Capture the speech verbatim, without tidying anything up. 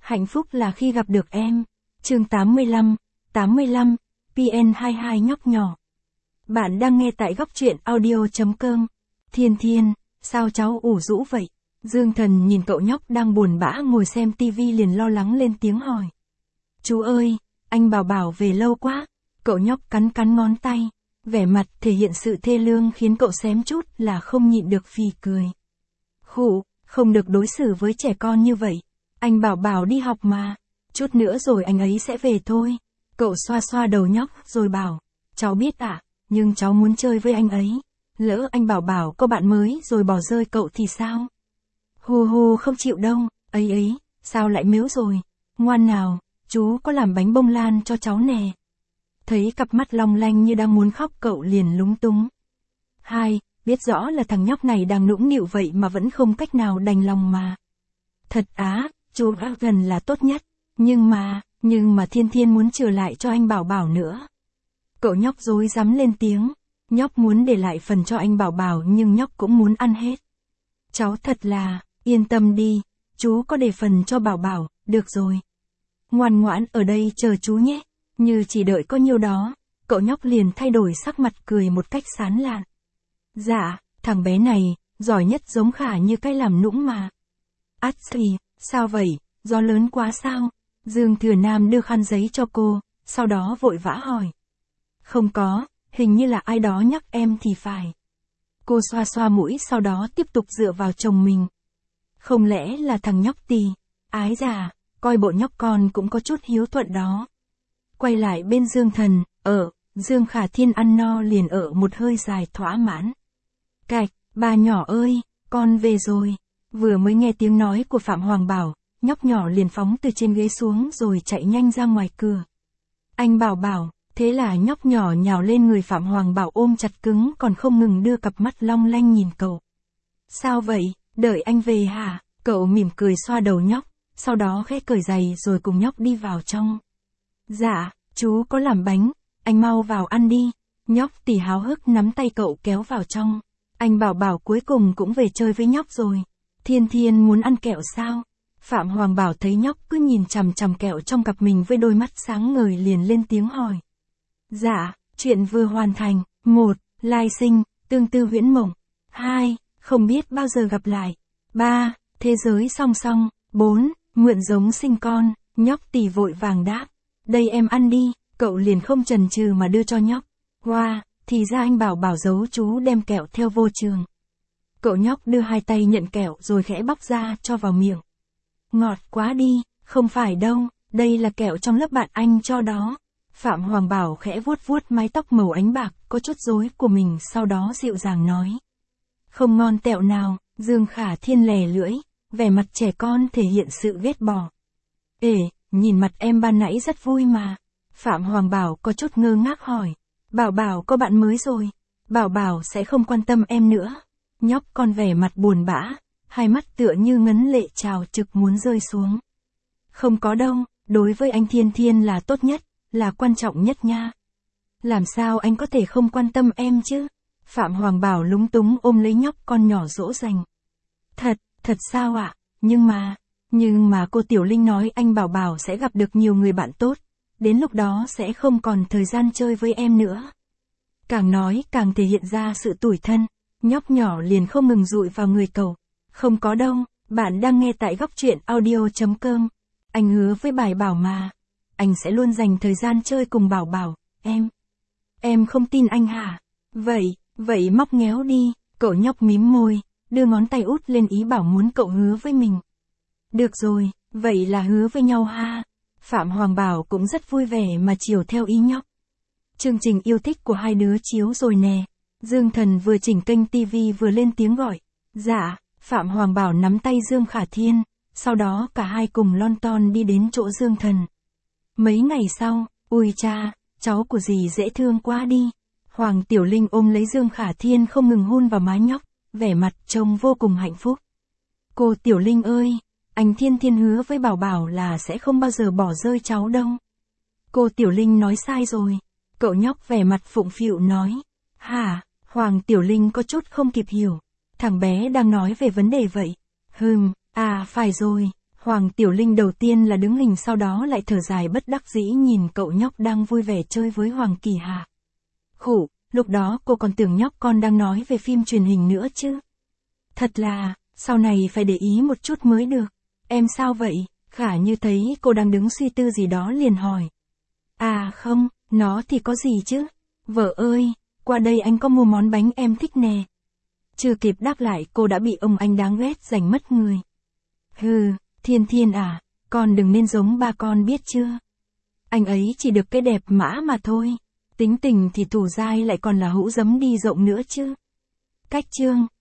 Hạnh phúc là khi gặp được em. Chương tám mươi lăm, tám mươi lăm, pê en hai mươi hai nhóc nhỏ. Bạn đang nghe tại góc truyện audio chấm com. Thiên Thiên, sao cháu ủ rũ vậy? Dương Thần nhìn cậu nhóc đang buồn bã ngồi xem tivi liền lo lắng lên tiếng hỏi. Chú ơi, anh Bảo Bảo về lâu quá. Cậu nhóc cắn cắn ngón tay, vẻ mặt thể hiện sự thê lương khiến cậu xém chút là không nhịn được phì cười. Khụ, không được đối xử với trẻ con như vậy. Anh Bảo Bảo đi học mà, chút nữa rồi anh ấy sẽ về thôi. Cậu xoa xoa đầu nhóc rồi bảo, cháu biết ạ, nhưng cháu muốn chơi với anh ấy. Lỡ anh Bảo Bảo có bạn mới rồi bỏ rơi cậu thì sao? Hù hù không chịu đâu, ấy ấy, sao lại mếu rồi? Ngoan nào, chú có làm bánh bông lan cho cháu nè. Thấy cặp mắt long lanh như đang muốn khóc cậu liền lúng túng. Hai, biết rõ là thằng nhóc này đang nũng nịu vậy mà vẫn không cách nào đành lòng mà. Thật á, chú gần là tốt nhất, nhưng mà, nhưng mà Thiên Thiên muốn trở lại cho anh Bảo Bảo nữa. Cậu nhóc rối rắm lên tiếng, nhóc muốn để lại phần cho anh Bảo Bảo nhưng nhóc cũng muốn ăn hết. Cháu thật là, yên tâm đi, chú có để phần cho Bảo Bảo, được rồi. Ngoan ngoãn ở đây chờ chú nhé. Như chỉ đợi có nhiêu đó, cậu nhóc liền thay đổi sắc mặt cười một cách sán lạn. Dạ, thằng bé này, giỏi nhất giống Khả như cái làm nũng mà. Át xì, sao vậy, gió lớn quá sao? Dương Thừa Nam đưa khăn giấy cho cô, sau đó vội vã hỏi. Không có, hình như là ai đó nhắc em thì phải. Cô xoa xoa mũi sau đó tiếp tục dựa vào chồng mình. Không lẽ là thằng nhóc Tì? Ái già, coi bộ nhóc con cũng có chút hiếu thuận đó. Quay lại bên Dương Thần, ở, Dương Khả Thiên ăn no liền ở một hơi dài thỏa mãn. Cạch, bà nhỏ ơi, con về rồi. Vừa mới nghe tiếng nói của Phạm Hoàng Bảo, nhóc nhỏ liền phóng từ trên ghế xuống rồi chạy nhanh ra ngoài cửa. Anh Bảo Bảo, thế là nhóc nhỏ nhào lên người Phạm Hoàng Bảo ôm chặt cứng còn không ngừng đưa cặp mắt long lanh nhìn cậu. Sao vậy, đợi anh về hả? Cậu mỉm cười xoa đầu nhóc, sau đó khẽ cởi giày rồi cùng nhóc đi vào trong. Dạ, chú có làm bánh, anh mau vào ăn đi. Nhóc Tì háo hức nắm tay cậu kéo vào trong. Anh Bảo Bảo cuối cùng cũng về chơi với nhóc rồi. Thiên Thiên muốn ăn kẹo sao? Phạm Hoàng Bảo thấy nhóc cứ nhìn chằm chằm kẹo trong cặp mình với đôi mắt sáng ngời liền lên tiếng hỏi. Dạ, chuyện vừa hoàn thành. Một, lai sinh, tương tư huyễn mộng. Hai, không biết bao giờ gặp lại. Ba, thế giới song song. Bốn, mượn giống sinh con. Nhóc Tì vội vàng đáp. Đây em ăn đi, cậu liền không chần chừ mà đưa cho nhóc. Wow, thì ra anh Bảo Bảo giấu chú đem kẹo theo vô trường. Cậu nhóc đưa hai tay nhận kẹo rồi khẽ bóc ra cho vào miệng. Ngọt quá đi, không phải đâu, đây là kẹo trong lớp bạn anh cho đó. Phạm Hoàng Bảo khẽ vuốt vuốt mái tóc màu ánh bạc có chút rối của mình sau đó dịu dàng nói. Không ngon tẹo nào, Dương Khả Thiên lè lưỡi, vẻ mặt trẻ con thể hiện sự ghét bỏ. Ê, nhìn mặt em ban nãy rất vui mà. Phạm Hoàng Bảo có chút ngơ ngác hỏi. Bảo Bảo có bạn mới rồi. Bảo Bảo sẽ không quan tâm em nữa. Nhóc con vẻ mặt buồn bã, hai mắt tựa như ngấn lệ trào trực muốn rơi xuống. Không có đâu, đối với anh Thiên Thiên là tốt nhất, là quan trọng nhất nha. Làm sao anh có thể không quan tâm em chứ? Phạm Hoàng Bảo lúng túng ôm lấy nhóc con nhỏ dỗ dành. Thật, thật sao ạ? Nhưng mà... Nhưng mà cô Tiểu Linh nói anh Bảo Bảo sẽ gặp được nhiều người bạn tốt, đến lúc đó sẽ không còn thời gian chơi với em nữa. Càng nói càng thể hiện ra sự tủi thân, nhóc nhỏ liền không ngừng dụi vào người cậu. Không có đâu, bạn đang nghe tại góc truyện audio chấm com. Anh hứa với Bảo Bảo mà, anh sẽ luôn dành thời gian chơi cùng Bảo Bảo, em. Em không tin anh hả? Vậy, vậy móc ngéo đi, cậu nhóc mím môi, đưa ngón tay út lên ý bảo muốn cậu hứa với mình. Được rồi, vậy là hứa với nhau ha. Phạm Hoàng Bảo cũng rất vui vẻ mà chiều theo ý nhóc. Chương trình yêu thích của hai đứa chiếu rồi nè. Dương Thần vừa chỉnh kênh tivi vừa lên tiếng gọi. Dạ, Phạm Hoàng Bảo nắm tay Dương Khả Thiên, sau đó cả hai cùng lon ton đi đến chỗ Dương Thần. Mấy ngày sau, ui cha, cháu của dì dễ thương quá đi. Hoàng Tiểu Linh ôm lấy Dương Khả Thiên không ngừng hôn vào má nhóc, vẻ mặt trông vô cùng hạnh phúc. Cô Tiểu Linh ơi! Anh Thiên Thiên hứa với Bảo Bảo là sẽ không bao giờ bỏ rơi cháu đâu. Cô Tiểu Linh nói sai rồi. Cậu nhóc vẻ mặt phụng phịu nói. Hả? Hoàng Tiểu Linh có chút không kịp hiểu. Thằng bé đang nói về vấn đề vậy. Hừm, à phải rồi. Hoàng Tiểu Linh đầu tiên là đứng hình sau đó lại thở dài bất đắc dĩ nhìn cậu nhóc đang vui vẻ chơi với Hoàng Kỳ Hà. Khủ, lúc đó cô còn tưởng nhóc con đang nói về phim truyền hình nữa chứ. Thật là, sau này phải để ý một chút mới được. Em sao vậy? Khả Như thấy cô đang đứng suy tư gì đó liền hỏi. À không, nó thì có gì chứ? Vợ ơi, qua đây anh có mua món bánh em thích nè. Chưa kịp đáp lại cô đã bị ông anh đáng ghét giành mất người. Hừ, Thiên Thiên à, con đừng nên giống ba con biết chưa? Anh ấy chỉ được cái đẹp mã mà thôi. Tính tình thì thủ dai lại còn là hũ giấm đi rộng nữa chứ. Cách chương.